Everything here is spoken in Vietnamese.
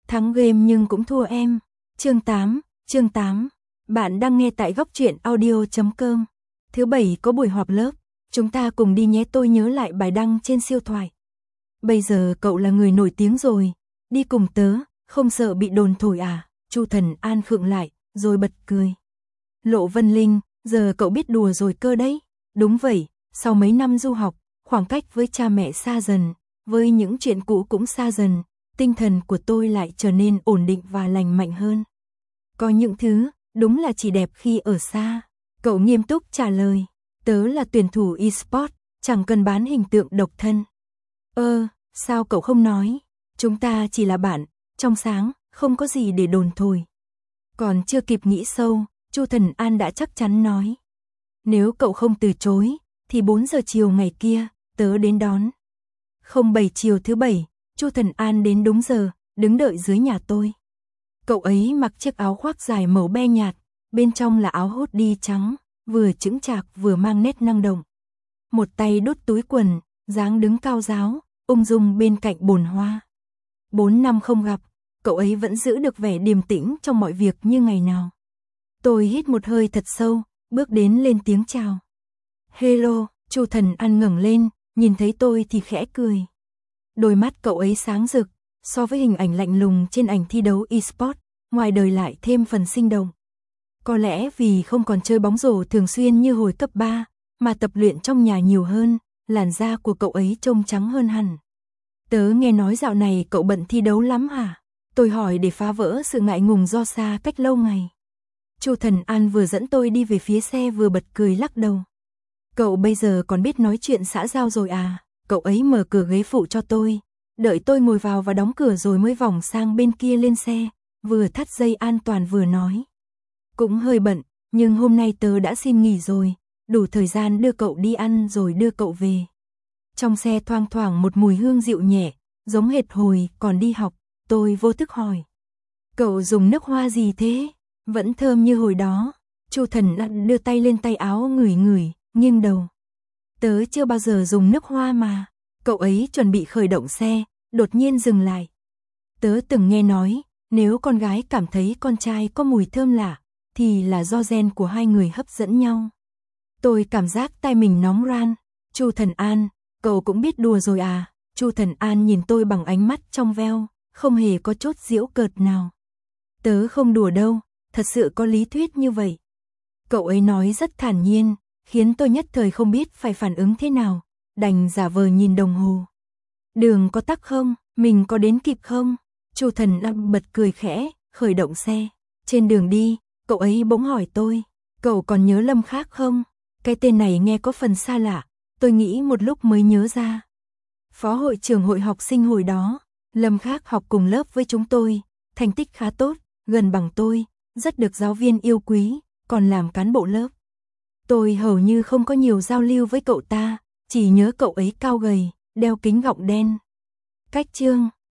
thắng game nhưng cũng thua em. Chương 8. Bạn đang nghe tại góc truyện audio.com. Thứ Bảy có buổi họp lớp, chúng ta cùng đi nhé. Tôi nhớ lại bài đăng trên siêu thoại. Bây giờ cậu là người nổi tiếng rồi, đi cùng tớ, không sợ bị đồn thổi à? Chu Thần An khựng lại, rồi bật cười. Lộ Vân Linh, giờ cậu biết đùa rồi cơ đấy. Đúng vậy, sau mấy năm du học, khoảng cách với cha mẹ xa dần, với những chuyện cũ cũng xa dần, tinh thần của tôi lại trở nên ổn định và lành mạnh hơn. Có những thứ, đúng là chỉ đẹp khi ở xa. Cậu nghiêm túc trả lời, tớ là tuyển thủ eSport, chẳng cần bán hình tượng độc thân. Sao cậu không nói? Chúng ta chỉ là bạn, trong sáng, không có gì để đồn thổi. Còn chưa kịp nghĩ sâu, Chu Thần An đã chắc chắn nói. Nếu cậu không từ chối, thì 4 giờ chiều ngày kia, tớ đến đón. 07 chiều thứ Bảy, Chu Thần An đến đúng giờ, đứng đợi dưới nhà tôi. Cậu ấy mặc chiếc áo khoác dài màu be nhạt, bên trong là áo hoodie trắng, vừa chững chạc vừa mang nét năng động. Một tay đút túi quần, dáng đứng cao ráo, ung dung bên cạnh bồn hoa. 4 năm không gặp, cậu ấy vẫn giữ được vẻ điềm tĩnh trong mọi việc như ngày nào. Tôi hít một hơi thật sâu, bước đến lên tiếng chào. Hello, Chu Thần An ngẩng lên, nhìn thấy tôi thì khẽ cười. Đôi mắt cậu ấy sáng rực, so với hình ảnh lạnh lùng trên ảnh thi đấu eSport, ngoài đời lại thêm phần sinh động. Có lẽ vì không còn chơi bóng rổ thường xuyên như hồi cấp 3, mà tập luyện trong nhà nhiều hơn, làn da của cậu ấy trông trắng hơn hẳn. Tớ nghe nói dạo này cậu bận thi đấu lắm hả? Tôi hỏi để phá vỡ sự ngại ngùng do xa cách lâu ngày. Chu Thần An vừa dẫn tôi đi về phía xe vừa bật cười lắc đầu. Cậu bây giờ còn biết nói chuyện xã giao rồi à? Cậu ấy mở cửa ghế phụ cho tôi, đợi tôi ngồi vào và đóng cửa rồi mới vòng sang bên kia lên xe, vừa thắt dây an toàn vừa nói. Cũng hơi bận, nhưng hôm nay tớ đã xin nghỉ rồi, đủ thời gian đưa cậu đi ăn rồi đưa cậu về. Trong xe thoang thoảng một mùi hương dịu nhẹ, giống hệt hồi còn đi học, tôi vô thức hỏi. Cậu dùng nước hoa gì thế? Vẫn thơm như hồi đó. Chu Thần An đưa tay lên tay áo ngửi ngửi, nghiêng đầu. Tớ chưa bao giờ dùng nước hoa mà. Cậu ấy chuẩn bị khởi động xe, đột nhiên dừng lại. Tớ từng nghe nói, nếu con gái cảm thấy con trai có mùi thơm lạ, thì là do gen của hai người hấp dẫn nhau. Tôi cảm giác tai mình nóng ran. Chu Thần An, cậu cũng biết đùa rồi à? Chu Thần An nhìn tôi bằng ánh mắt trong veo, không hề có chút giễu cợt nào. Tớ không đùa đâu, thật sự có lý thuyết như vậy. Cậu ấy nói rất thản nhiên, khiến tôi nhất thời không biết phải phản ứng thế nào, đành giả vờ nhìn đồng hồ. Đường có tắc không? Mình có đến kịp không? Chu Thần An bật cười khẽ, khởi động xe. Trên đường đi, cậu ấy bỗng hỏi tôi, cậu còn nhớ Lâm Khác không? Cái tên này nghe có phần xa lạ, tôi nghĩ một lúc mới nhớ ra. Phó hội trưởng hội học sinh hồi đó, Lâm Khác học cùng lớp với chúng tôi, thành tích khá tốt, gần bằng tôi, rất được giáo viên yêu quý, còn làm cán bộ lớp. Tôi hầu như không có nhiều giao lưu với cậu ta, chỉ nhớ cậu ấy cao gầy, đeo kính gọng đen. Cách chương